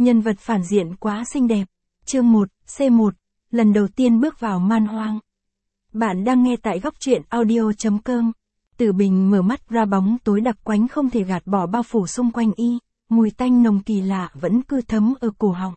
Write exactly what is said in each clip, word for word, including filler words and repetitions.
Nhân vật phản diện quá xinh đẹp. Chương một, C một, lần đầu tiên bước vào man hoang. Bạn đang nghe tại góc truyện audio chấm com. Tử Bình mở mắt ra, bóng tối đặc quánh không thể gạt bỏ bao phủ xung quanh y, mùi tanh nồng kỳ lạ vẫn cứ thấm ở cổ họng.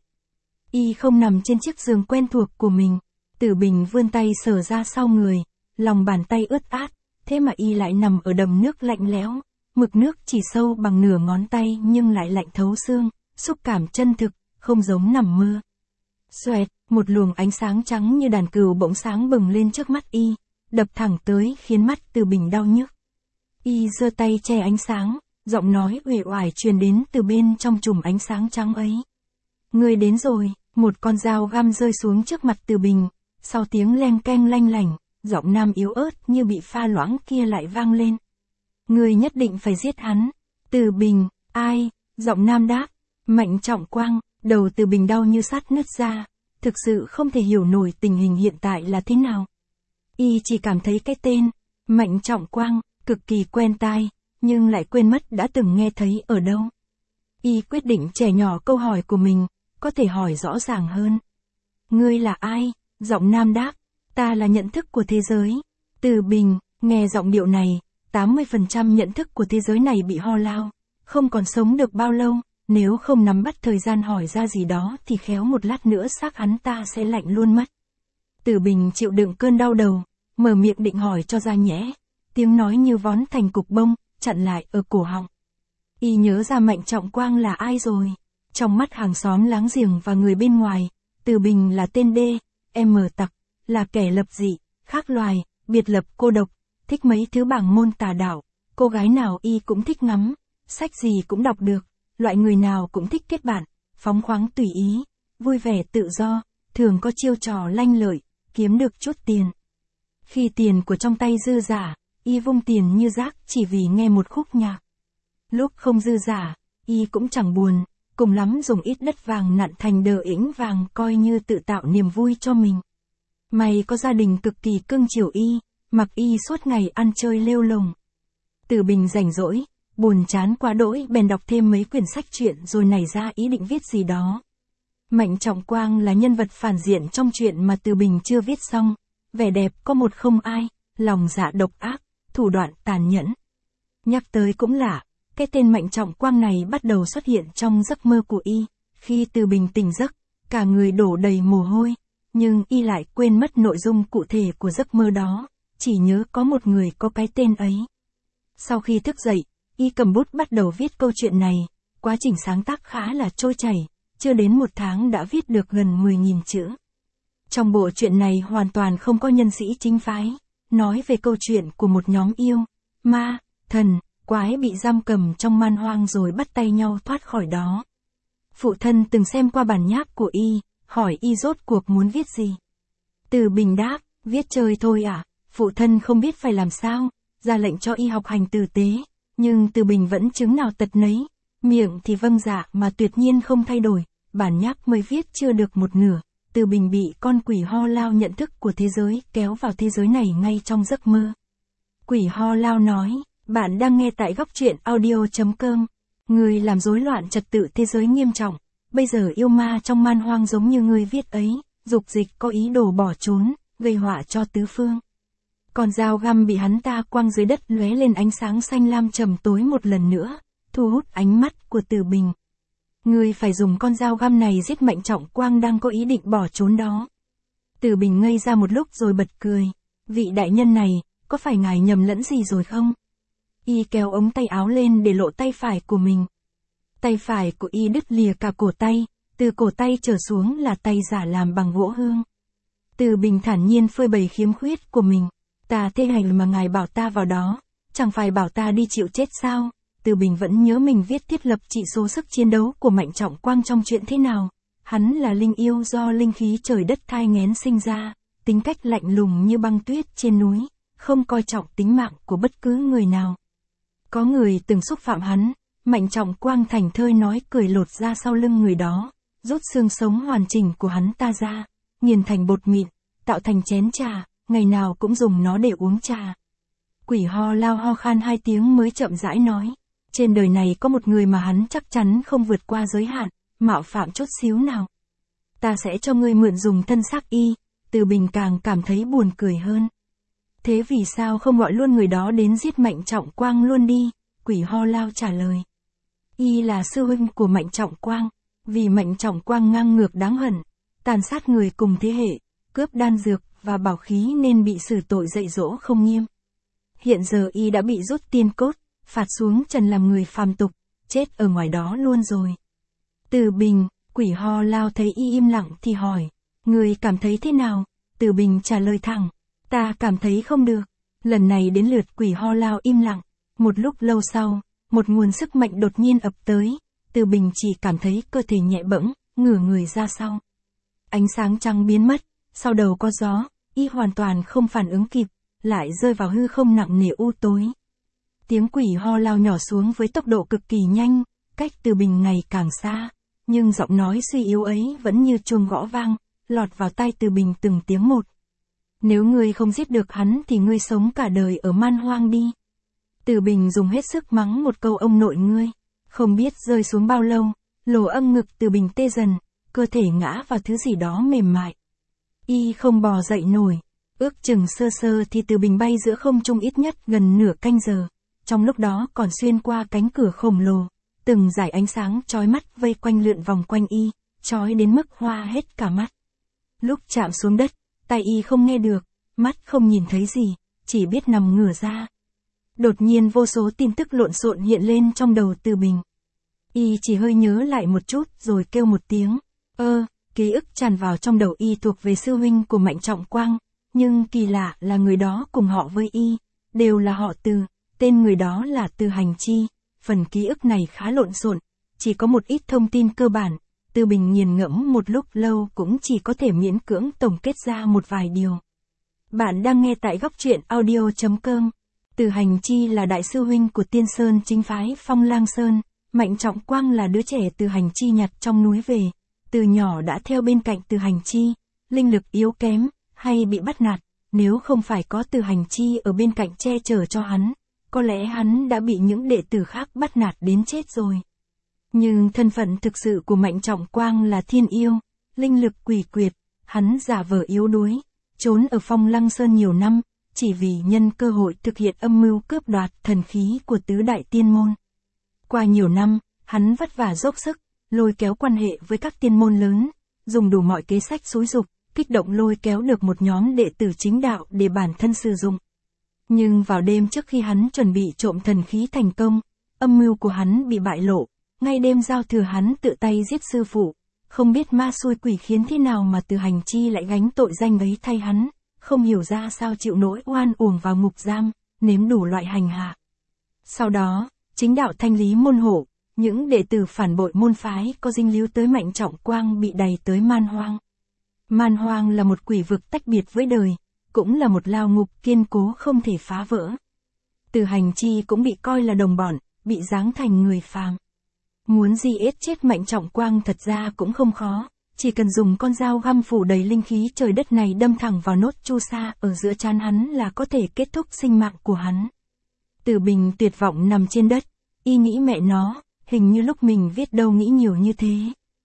Y không nằm trên chiếc giường quen thuộc của mình. Tử Bình vươn tay sờ ra sau người, lòng bàn tay ướt át, thế mà y lại nằm ở đầm nước lạnh lẽo, mực nước chỉ sâu bằng nửa ngón tay nhưng lại lạnh thấu xương, xúc cảm chân thực, không giống nằm mơ. Xoẹt, một luồng ánh sáng trắng như đàn cừu bỗng sáng bừng lên trước mắt y, đập thẳng tới khiến mắt Tử Bình đau nhức. Y giơ tay che ánh sáng, giọng nói uể oải truyền đến từ bên trong chùm ánh sáng trắng ấy. Người đến rồi, một con dao găm rơi xuống trước mặt Tử Bình, sau tiếng leng keng lanh lảnh, giọng nam yếu ớt như bị pha loãng kia lại vang lên. Người nhất định phải giết hắn. Tử Bình, ai? Giọng nam đáp. Mạnh Trọng Quang. Đầu Tử Bình đau như sắt nứt ra, thực sự không thể hiểu nổi tình hình hiện tại là thế nào. Y chỉ cảm thấy cái tên, Mạnh Trọng Quang, cực kỳ quen tai, nhưng lại quên mất đã từng nghe thấy ở đâu. Y quyết định trẻ nhỏ câu hỏi của mình, có thể hỏi rõ ràng hơn. Ngươi là ai? Giọng nam đáp. Ta là nhận thức của thế giới. Tử Bình, nghe giọng điệu này, tám mươi phần trăm nhận thức của thế giới này bị ho lao, không còn sống được bao lâu. Nếu không nắm bắt thời gian hỏi ra gì đó thì khéo một lát nữa xác hắn ta sẽ lạnh luôn mất. Tử Bình chịu đựng cơn đau đầu, mở miệng định hỏi cho ra nhẽ. Tiếng nói như vón thành cục bông, chặn lại ở cổ họng. Y nhớ ra Mạnh Trọng Quang là ai rồi. Trong mắt hàng xóm láng giềng và người bên ngoài, Tử Bình là tên đê, em tặc, là kẻ lập dị, khác loài, biệt lập cô độc, thích mấy thứ bảng môn tà đạo, cô gái nào y cũng thích ngắm, sách gì cũng đọc được. Loại người nào cũng thích kết bạn, phóng khoáng tùy ý, vui vẻ tự do, thường có chiêu trò lanh lợi, kiếm được chút tiền. Khi tiền của trong tay dư giả, y vung tiền như rác chỉ vì nghe một khúc nhạc. Lúc không dư giả, y cũng chẳng buồn, cùng lắm dùng ít đất vàng nặn thành đờ ĩnh vàng coi như tự tạo niềm vui cho mình. May có gia đình cực kỳ cưng chiều y, mặc y suốt ngày ăn chơi lêu lồng. Tử Bình rảnh rỗi, buồn chán quá đỗi bèn đọc thêm mấy quyển sách truyện rồi nảy ra ý định viết gì đó. Mạnh Trọng Quang là nhân vật phản diện trong truyện mà Tử Bình chưa viết xong, vẻ đẹp có một không ai, lòng dạ độc ác, thủ đoạn tàn nhẫn. Nhắc tới cũng lạ, cái tên Mạnh Trọng Quang này bắt đầu xuất hiện trong giấc mơ của y, khi Tử Bình tỉnh giấc, cả người đổ đầy mồ hôi, nhưng y lại quên mất nội dung cụ thể của giấc mơ đó, chỉ nhớ có một người có cái tên ấy. Sau khi thức dậy, y cầm bút bắt đầu viết câu chuyện này, quá trình sáng tác khá là trôi chảy, chưa đến một tháng đã viết được gần mười nghìn chữ. Trong bộ truyện này hoàn toàn không có nhân sĩ chính phái, nói về câu chuyện của một nhóm yêu, ma, thần, quái bị giam cầm trong man hoang rồi bắt tay nhau thoát khỏi đó. Phụ thân từng xem qua bản nháp của y, hỏi y rốt cuộc muốn viết gì. Tử Bình đáp, viết chơi thôi à, phụ thân không biết phải làm sao, ra lệnh cho y học hành tử tế. Nhưng Tử Bình vẫn chứng nào tật nấy, miệng thì vâng dạ mà tuyệt nhiên không thay đổi, bản nháp mới viết chưa được một nửa, Tử Bình bị con quỷ ho lao nhận thức của thế giới kéo vào thế giới này ngay trong giấc mơ. Quỷ ho lao nói, bạn đang nghe tại góc truyện audio chấm com, người làm rối loạn trật tự thế giới nghiêm trọng, bây giờ yêu ma trong man hoang giống như người viết ấy, dục dịch có ý đồ bỏ trốn, gây họa cho tứ phương. Con dao găm bị hắn ta quăng dưới đất lóe lên ánh sáng xanh lam trầm tối một lần nữa, thu hút ánh mắt của Tử Bình. Ngươi phải dùng con dao găm này giết Mạnh Trọng Quang đang có ý định bỏ trốn đó. Tử Bình ngây ra một lúc rồi bật cười. Vị đại nhân này, có phải ngài nhầm lẫn gì rồi không? Y kéo ống tay áo lên để lộ tay phải của mình. Tay phải của y đứt lìa cả cổ tay, từ cổ tay trở xuống là tay giả làm bằng gỗ hương. Tử Bình thản nhiên phơi bày khiếm khuyết của mình. Ta thế hành mà ngài bảo ta vào đó, chẳng phải bảo ta đi chịu chết sao? Tử Bình vẫn nhớ mình viết thiết lập chỉ số sức chiến đấu của Mạnh Trọng Quang trong chuyện thế nào. Hắn là linh yêu do linh khí trời đất thai nghén sinh ra, tính cách lạnh lùng như băng tuyết trên núi, không coi trọng tính mạng của bất cứ người nào. Có người từng xúc phạm hắn, Mạnh Trọng Quang thành thơi nói cười lột ra sau lưng người đó, rút xương sống hoàn chỉnh của hắn ta ra, nghiền thành bột mịn, tạo thành chén trà. Ngày nào cũng dùng nó để uống trà. Quỷ ho lao ho khan hai tiếng mới chậm rãi nói. Trên đời này có một người mà hắn chắc chắn không vượt qua giới hạn, mạo phạm chút xíu nào. Ta sẽ cho ngươi mượn dùng thân xác y, Từ Bình càng cảm thấy buồn cười hơn. Thế vì sao không gọi luôn người đó đến giết Mạnh Trọng Quang luôn đi, Quỷ Ho Lao trả lời. Y là sư huynh của Mạnh Trọng Quang, vì Mạnh Trọng Quang ngang ngược đáng hận, tàn sát người cùng thế hệ, cướp đan dược và bảo khí nên bị xử tội dạy dỗ không nghiêm. Hiện giờ y đã bị rút tiên cốt, phạt xuống trần làm người phàm tục, chết ở ngoài đó luôn rồi. Từ Bình, Quỷ Ho Lao thấy y im lặng thì hỏi, người cảm thấy thế nào? Từ Bình trả lời thẳng, ta cảm thấy không được. Lần này đến lượt Quỷ Ho Lao im lặng, một lúc lâu sau, một nguồn sức mạnh đột nhiên ập tới, Từ Bình chỉ cảm thấy cơ thể nhẹ bẫng, ngửa người ra sau. Ánh sáng trắng biến mất, sau đầu có gió, y hoàn toàn không phản ứng kịp, lại rơi vào hư không nặng nề u tối. Tiếng Quỷ Ho Lao nhỏ xuống với tốc độ cực kỳ nhanh, cách Từ Bình ngày càng xa, nhưng giọng nói suy yếu ấy vẫn như chuông gõ vang, lọt vào tai Từ Bình từng tiếng một. Nếu ngươi không giết được hắn thì ngươi sống cả đời ở man hoang đi. Từ Bình dùng hết sức mắng một câu ông nội ngươi, không biết rơi xuống bao lâu, lỗ âm ngực Từ Bình tê dần, cơ thể ngã vào thứ gì đó mềm mại. Y không bò dậy nổi, ước chừng sơ sơ thì Từ Bình bay giữa không trung ít nhất gần nửa canh giờ, trong lúc đó còn xuyên qua cánh cửa khổng lồ, từng dải ánh sáng chói mắt vây quanh lượn vòng quanh y, chói đến mức hoa hết cả mắt. Lúc chạm xuống đất, tai y không nghe được, mắt không nhìn thấy gì, chỉ biết nằm ngửa ra. Đột nhiên vô số tin tức lộn xộn hiện lên trong đầu Từ Bình. Y chỉ hơi nhớ lại một chút rồi kêu một tiếng, ơ, ký ức tràn vào trong đầu y thuộc về sư huynh của Mạnh Trọng Quang, nhưng kỳ lạ là người đó cùng họ với y, đều là họ Từ, tên người đó là Từ Hành Chi. Phần ký ức này khá lộn xộn, chỉ có một ít thông tin cơ bản, Từ Bình nghiền ngẫm một lúc lâu cũng chỉ có thể miễn cưỡng tổng kết ra một vài điều. Bạn đang nghe tại góc truyện audio chấm com. Từ Hành Chi là đại sư huynh của Tiên Sơn chính phái Phong Lang Sơn, Mạnh Trọng Quang là đứa trẻ Từ Hành Chi nhặt trong núi về, từ nhỏ đã theo bên cạnh Từ Hành Chi, linh lực yếu kém, hay bị bắt nạt, nếu không phải có Từ Hành Chi ở bên cạnh che chở cho hắn, có lẽ hắn đã bị những đệ tử khác bắt nạt đến chết rồi. Nhưng thân phận thực sự của Mạnh Trọng Quang là thiên yêu, linh lực quỷ quyệt, hắn giả vờ yếu đuối, trốn ở Phong Lăng Sơn nhiều năm, chỉ vì nhân cơ hội thực hiện âm mưu cướp đoạt thần khí của tứ đại tiên môn. Qua nhiều năm, hắn vất vả dốc sức, lôi kéo quan hệ với các tiên môn lớn, dùng đủ mọi kế sách xúi giục, kích động lôi kéo được một nhóm đệ tử chính đạo để bản thân sử dụng. Nhưng vào đêm trước khi hắn chuẩn bị trộm thần khí thành công, âm mưu của hắn bị bại lộ, ngay đêm giao thừa hắn tự tay giết sư phụ, không biết ma xui quỷ khiến thế nào mà Từ Hành Chi lại gánh tội danh ấy thay hắn, không hiểu ra sao chịu nỗi oan uổng vào ngục giam, nếm đủ loại hành hạ. Sau đó, chính đạo thanh lý môn hộ, những đệ tử phản bội môn phái có dính líu tới Mạnh Trọng Quang bị đày tới man hoang. Man hoang là một quỷ vực tách biệt với đời, cũng là một lao ngục kiên cố không thể phá vỡ. Từ Hành Chi cũng bị coi là đồng bọn, bị giáng thành người phàm. Muốn di ết chết Mạnh Trọng Quang thật ra cũng không khó, chỉ cần dùng con dao găm phủ đầy linh khí trời đất này đâm thẳng vào nốt chu sa ở giữa trán hắn là có thể kết thúc sinh mạng của hắn. Từ Bình tuyệt vọng nằm trên đất, y nghĩ mẹ nó, hình như lúc mình viết đâu nghĩ nhiều như thế.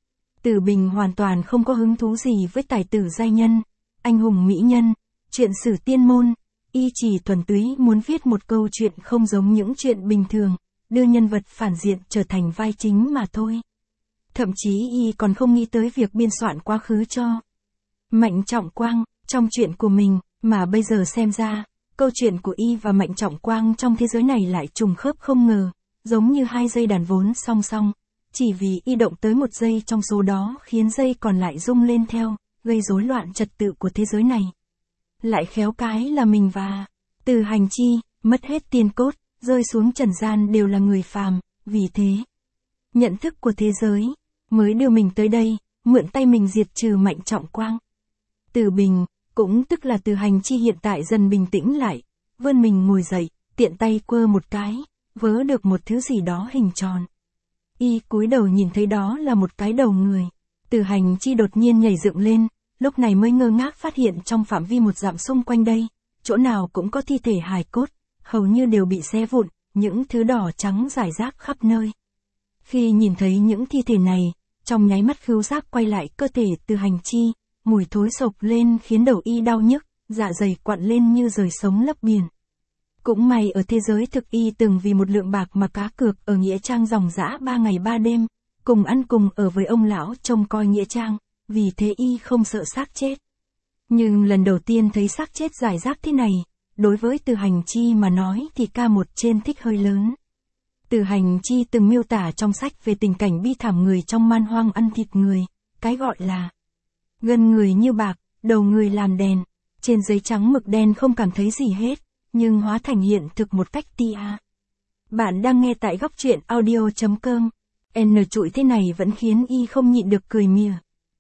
Từ Bình hoàn toàn không có hứng thú gì với tài tử giai nhân, anh hùng mỹ nhân, chuyện sử tiên môn, y chỉ thuần túy muốn viết một câu chuyện không giống những chuyện bình thường, đưa nhân vật phản diện trở thành vai chính mà thôi. Thậm chí y còn không nghĩ tới việc biên soạn quá khứ cho Mạnh Trọng Quang, trong chuyện của mình, mà bây giờ xem ra, câu chuyện của y và Mạnh Trọng Quang trong thế giới này lại trùng khớp không ngờ, giống như hai dây đàn vốn song song, chỉ vì y động tới một dây trong số đó khiến dây còn lại rung lên theo, gây rối loạn trật tự của thế giới này. Lại khéo cái là mình và Từ Hành Chi, mất hết tiên cốt, rơi xuống trần gian đều là người phàm, vì thế, nhận thức của thế giới, mới đưa mình tới đây, mượn tay mình diệt trừ Mạnh Trọng Quang. Từ Bình, cũng tức là Từ Hành Chi hiện tại dần bình tĩnh lại, vươn mình ngồi dậy, tiện tay quơ một cái, vớ được một thứ gì đó hình tròn. Y cúi đầu nhìn thấy đó là một cái đầu người. Từ Hành Chi đột nhiên nhảy dựng lên, lúc này mới ngơ ngác phát hiện trong phạm vi một dặm xung quanh đây, chỗ nào cũng có thi thể hài cốt, hầu như đều bị xé vụn, những thứ đỏ trắng rải rác khắp nơi. Khi nhìn thấy những thi thể này, Trong nháy mắt khứu giác quay lại cơ thể Từ Hành Chi, mùi thối sộc lên khiến đầu y đau nhức, dạ dày quặn lên như rời sống lấp biển. Cũng may ở thế giới thực y từng vì một lượng bạc mà cá cược ở nghĩa trang dòng dã ba ngày ba đêm, cùng ăn cùng ở với ông lão trông coi nghĩa trang, vì thế y không sợ xác chết. Nhưng lần đầu tiên thấy xác chết rải rác thế này, đối với Từ Hành Chi mà nói thì ca một trên thích hơi lớn. Từ Hành Chi từng miêu tả trong sách về tình cảnh bi thảm người trong man hoang ăn thịt người, cái gọi là gân người như bạc, đầu người làm đèn, trên giấy trắng mực đen không cảm thấy gì hết, nhưng hóa thành hiện thực một cách tia. Bạn đang nghe tại góc truyện audio chấm com. N trụi thế này vẫn khiến y không nhịn được cười mỉa.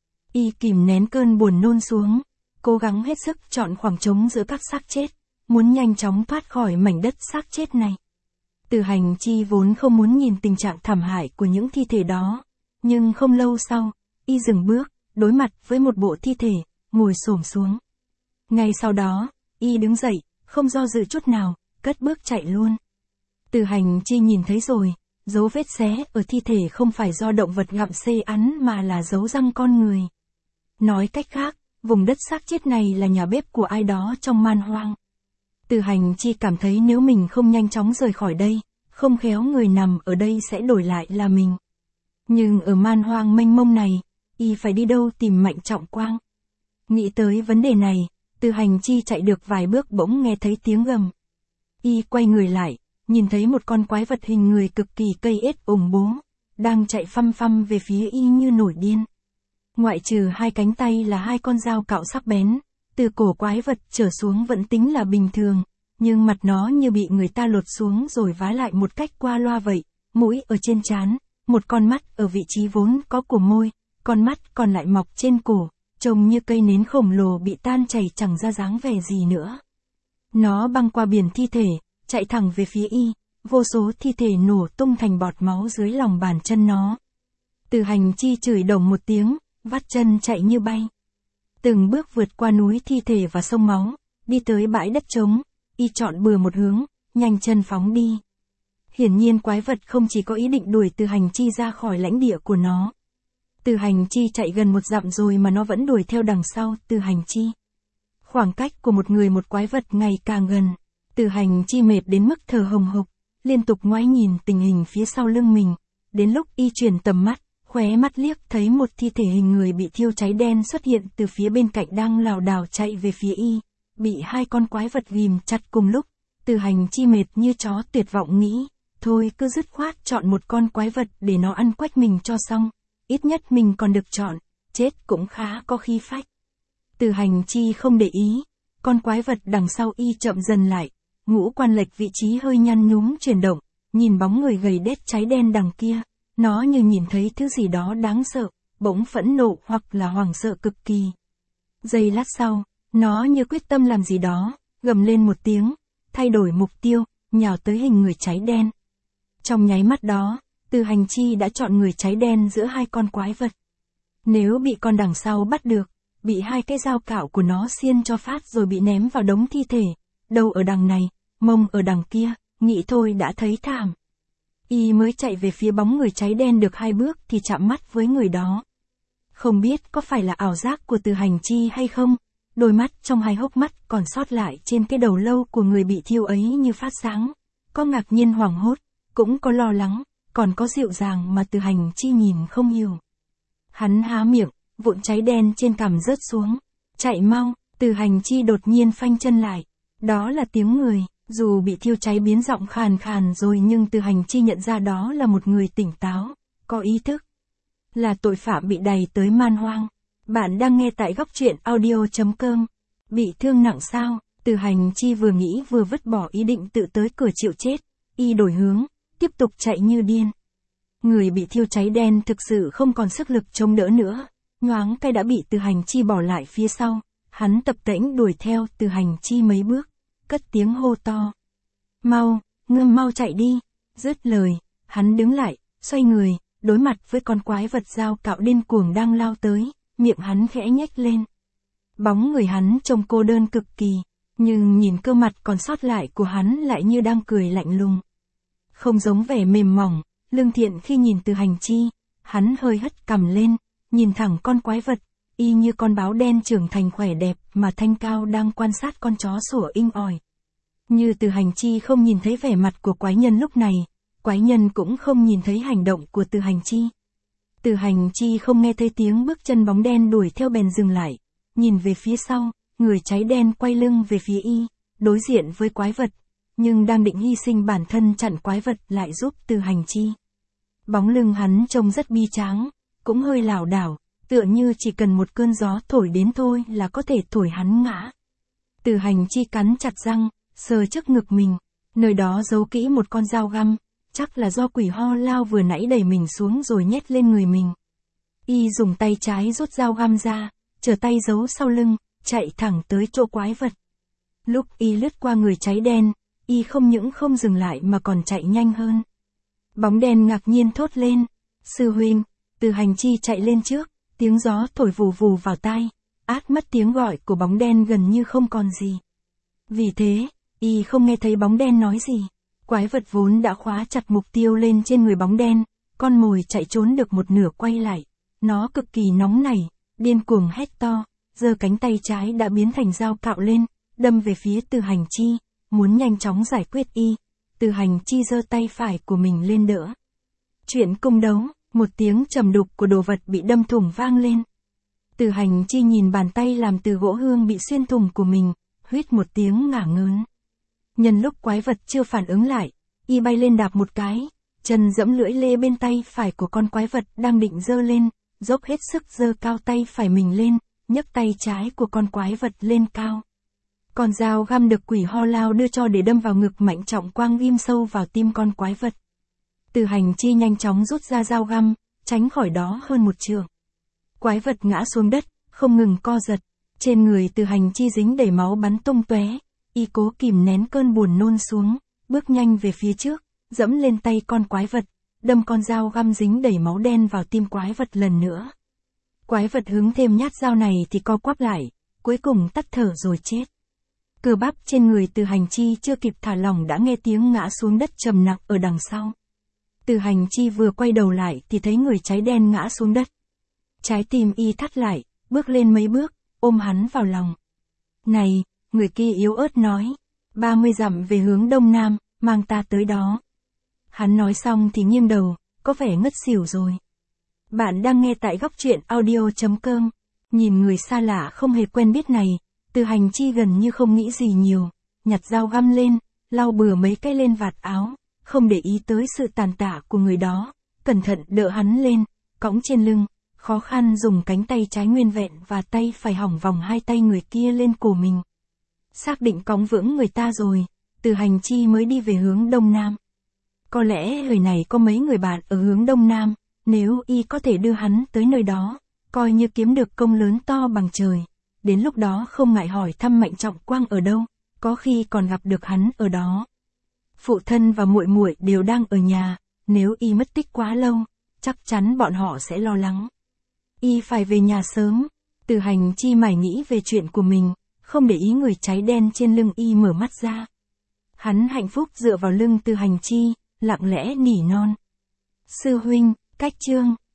Y kìm nén cơn buồn nôn xuống, cố gắng hết sức chọn khoảng trống giữa các xác chết, muốn nhanh chóng thoát khỏi mảnh đất xác chết này. Từ Hành Chi vốn không muốn nhìn tình trạng thảm hại của những thi thể đó, nhưng không lâu sau, y dừng bước, đối mặt với một bộ thi thể, ngồi xổm xuống. Ngay sau đó, y đứng dậy, không do dự chút nào, cất bước chạy luôn. Từ Hành Chi nhìn thấy rồi, dấu vết xé ở thi thể không phải do động vật gặm xê ăn mà là dấu răng con người. Nói cách khác, vùng đất xác chết này là nhà bếp của ai đó trong man hoang. Từ Hành Chi cảm thấy nếu mình không nhanh chóng rời khỏi đây, không khéo người nằm ở đây sẽ đổi lại là mình. Nhưng ở man hoang mênh mông này, y phải đi đâu tìm Mạnh Trọng Quang? Nghĩ tới vấn đề này, Từ Hành Chi chạy được vài bước bỗng nghe thấy tiếng gầm. Y quay người lại, nhìn thấy một con quái vật hình người cực kỳ cây ết ủng bố, đang chạy phăm phăm về phía y như nổi điên. Ngoại trừ hai cánh tay là hai con dao cạo sắc bén, từ cổ quái vật trở xuống vẫn tính là bình thường, nhưng mặt nó như bị người ta lột xuống rồi vá lại một cách qua loa vậy, mũi ở trên trán, một con mắt ở vị trí vốn có của môi, con mắt còn lại mọc trên cổ, trông như cây nến khổng lồ bị tan chảy chẳng ra dáng vẻ gì nữa. Nó băng qua biển thi thể, chạy thẳng về phía y, vô số thi thể nổ tung thành bọt máu dưới lòng bàn chân nó. Từ Hành Chi chửi đồng một tiếng, vắt chân chạy như bay. Từng bước vượt qua núi thi thể và sông máu, đi tới bãi đất trống, y chọn bừa một hướng, nhanh chân phóng đi. Hiển nhiên quái vật không chỉ có ý định đuổi Từ Hành Chi ra khỏi lãnh địa của nó. Từ Hành Chi chạy gần một dặm rồi mà nó vẫn đuổi theo đằng sau Từ Hành Chi. Khoảng cách của một người một quái vật ngày càng gần, Từ Hành Chi mệt đến mức thở hồng hộc, liên tục ngoái nhìn tình hình phía sau lưng mình, đến lúc y chuyển tầm mắt, khóe mắt liếc thấy một thi thể hình người bị thiêu cháy đen xuất hiện từ phía bên cạnh đang lảo đảo chạy về phía y, bị hai con quái vật ghìm chặt cùng lúc. Từ Hành Chi mệt như chó tuyệt vọng nghĩ, thôi cứ dứt khoát chọn một con quái vật để nó ăn quách mình cho xong, ít nhất mình còn được chọn, chết cũng khá có khí phách. Từ Hành Chi không để ý, con quái vật đằng sau y chậm dần lại, ngũ quan lệch vị trí hơi nhăn nhúm chuyển động, nhìn bóng người gầy đét cháy đen đằng kia, nó như nhìn thấy thứ gì đó đáng sợ, bỗng phẫn nộ hoặc là hoảng sợ cực kỳ. Giây lát sau, nó như quyết tâm làm gì đó, gầm lên một tiếng, thay đổi mục tiêu, nhào tới hình người cháy đen. Trong nháy mắt đó, Từ Hành Chi đã chọn người cháy đen giữa hai con quái vật. Nếu bị con đằng sau bắt được, bị hai cái dao cạo của nó xiên cho phát rồi bị ném vào đống thi thể, đầu ở đằng này, mông ở đằng kia, nghĩ thôi đã thấy thảm. Y mới chạy về phía bóng người cháy đen được hai bước thì chạm mắt với người đó. Không biết có phải là ảo giác của Từ Hành Chi hay không, đôi mắt trong hai hốc mắt còn sót lại trên cái đầu lâu của người bị thiêu ấy như phát sáng, có ngạc nhiên hoảng hốt, cũng có lo lắng, còn có dịu dàng mà Từ Hành Chi nhìn không hiểu. Hắn há miệng, vụn cháy đen trên cằm rớt xuống. Chạy mau, Từ Hành Chi đột nhiên phanh chân lại. Đó là tiếng người, dù bị thiêu cháy biến giọng khàn khàn rồi nhưng Từ Hành Chi nhận ra đó là một người tỉnh táo, có ý thức. Là tội phạm bị đày tới man hoang. Bạn đang nghe tại góc truyện audio chấm com. Bị thương nặng sao? Từ Hành Chi vừa nghĩ vừa vứt bỏ ý định tự tới cửa chịu chết. Y đổi hướng, tiếp tục chạy như điên. Người bị thiêu cháy đen thực sự không còn sức lực chống đỡ nữa. Nhoáng cái đã bị Từ Hành Chi bỏ lại phía sau. Hắn tập tễnh đuổi theo Từ Hành Chi mấy bước, cất tiếng hô to. Mau, ngâm mau chạy đi. Dứt lời, hắn đứng lại, xoay người, đối mặt với con quái vật dao cạo điên cuồng đang lao tới, miệng hắn khẽ nhếch lên. Bóng người hắn trông cô đơn cực kỳ, nhưng nhìn cơ mặt còn sót lại của hắn lại như đang cười lạnh lùng. Không giống vẻ mềm mỏng, lương thiện khi nhìn Từ Hành Chi, Hắn hơi hất cằm lên, nhìn thẳng con quái vật, y như con báo đen trưởng thành khỏe đẹp mà Thanh Cao đang quan sát con chó sủa inh ỏi. Như Từ Hành Chi không nhìn thấy vẻ mặt của quái nhân lúc này, quái nhân cũng không nhìn thấy hành động của Từ Hành Chi. Từ Hành Chi không nghe thấy tiếng bước chân bóng đen đuổi theo bèn dừng lại, nhìn về phía sau, người cháy đen quay lưng về phía y, đối diện với quái vật, nhưng đang định hy sinh bản thân chặn quái vật lại giúp Từ Hành Chi. Bóng lưng hắn trông rất bi tráng, cũng hơi lảo đảo, tựa như chỉ cần một cơn gió thổi đến thôi là có thể thổi hắn ngã. Từ Hành Chi cắn chặt răng, sờ trước ngực mình, nơi đó giấu kỹ một con dao găm, chắc là do quỷ ho lao vừa nãy đẩy mình xuống rồi nhét lên người mình. Y dùng tay trái rút dao găm ra, trở tay giấu sau lưng, chạy thẳng tới chỗ quái vật. Lúc y lướt qua người cháy đen, y không những không dừng lại mà còn chạy nhanh hơn. Bóng đen ngạc nhiên thốt lên, sư huynh. Từ Hành Chi chạy lên trước, tiếng gió thổi vù vù vào tai, át mất tiếng gọi của bóng đen gần như không còn gì. Vì thế, y không nghe thấy bóng đen nói gì. Quái vật vốn đã khóa chặt mục tiêu lên trên người bóng đen, con mồi chạy trốn được một nửa quay lại. Nó cực kỳ nóng nảy, điên cuồng hét to, giơ cánh tay trái đã biến thành dao cạo lên, đâm về phía Từ Hành Chi, muốn nhanh chóng giải quyết y. Từ Hành Chi giơ tay phải của mình lên đỡ. Chuyện cung đấu, một tiếng trầm đục của đồ vật bị đâm thủng vang lên. Từ Hành Chi nhìn bàn tay làm từ gỗ hương bị xuyên thủng của mình, huýt một tiếng ngả ngớn. Nhân lúc quái vật chưa phản ứng lại, y bay lên đạp một cái, chân giẫm lưỡi lê bên tay phải của con quái vật đang định giơ lên, dốc hết sức giơ cao tay phải mình lên, nhấc tay trái của con quái vật lên cao. Con dao găm được quỷ ho lao đưa cho để đâm vào ngực mạnh trọng quang ghim sâu vào tim con quái vật. Từ Hành Chi nhanh chóng rút ra dao găm, tránh khỏi đó hơn một trượng. Quái vật ngã xuống đất, không ngừng co giật, trên người Từ Hành Chi dính đầy máu bắn tung tóe. Y cố kìm nén cơn buồn nôn xuống, bước nhanh về phía trước, dẫm lên tay con quái vật, đâm con dao găm dính đầy máu đen vào tim quái vật lần nữa. Quái vật hứng thêm nhát dao này thì co quắp lại, cuối cùng tắt thở rồi chết. Cơ bắp trên người Từ Hành Chi chưa kịp thả lỏng đã nghe tiếng ngã xuống đất trầm nặng ở đằng sau. Từ Hành Chi vừa quay đầu lại thì thấy người cháy đen ngã xuống đất. Trái tim y thắt lại, bước lên mấy bước, ôm hắn vào lòng. Này, người kia yếu ớt nói, ba mươi dặm về hướng đông nam, mang ta tới đó. Hắn nói xong thì nghiêng đầu, có vẻ ngất xỉu rồi. Bạn đang nghe tại góc truyện audio chấm com. Nhìn người xa lạ không hề quen biết này, Từ Hành Chi gần như không nghĩ gì nhiều, nhặt dao găm lên, lau bừa mấy cái lên vạt áo, không để ý tới sự tàn tạ của người đó, cẩn thận đỡ hắn lên, cõng trên lưng, khó khăn dùng cánh tay trái nguyên vẹn và tay phải hỏng vòng hai tay người kia lên cổ mình. Xác định cõng vững người ta rồi, Từ Hành Chi mới đi về hướng đông nam. Có lẽ người này có mấy người bạn ở hướng đông nam, nếu y có thể đưa hắn tới nơi đó, coi như kiếm được công lớn to bằng trời. Đến lúc đó không ngại hỏi thăm Mạnh Trọng Quang ở đâu, có khi còn gặp được hắn ở đó. Phụ thân và muội muội đều đang ở nhà, nếu y mất tích quá lâu, chắc chắn bọn họ sẽ lo lắng. Y phải về nhà sớm. Từ Hành Chi mải nghĩ về chuyện của mình, không để ý người cháy đen trên lưng y mở mắt ra. Hắn hạnh phúc dựa vào lưng Từ Hành Chi, lặng lẽ nỉ non. Sư huynh, cách chương,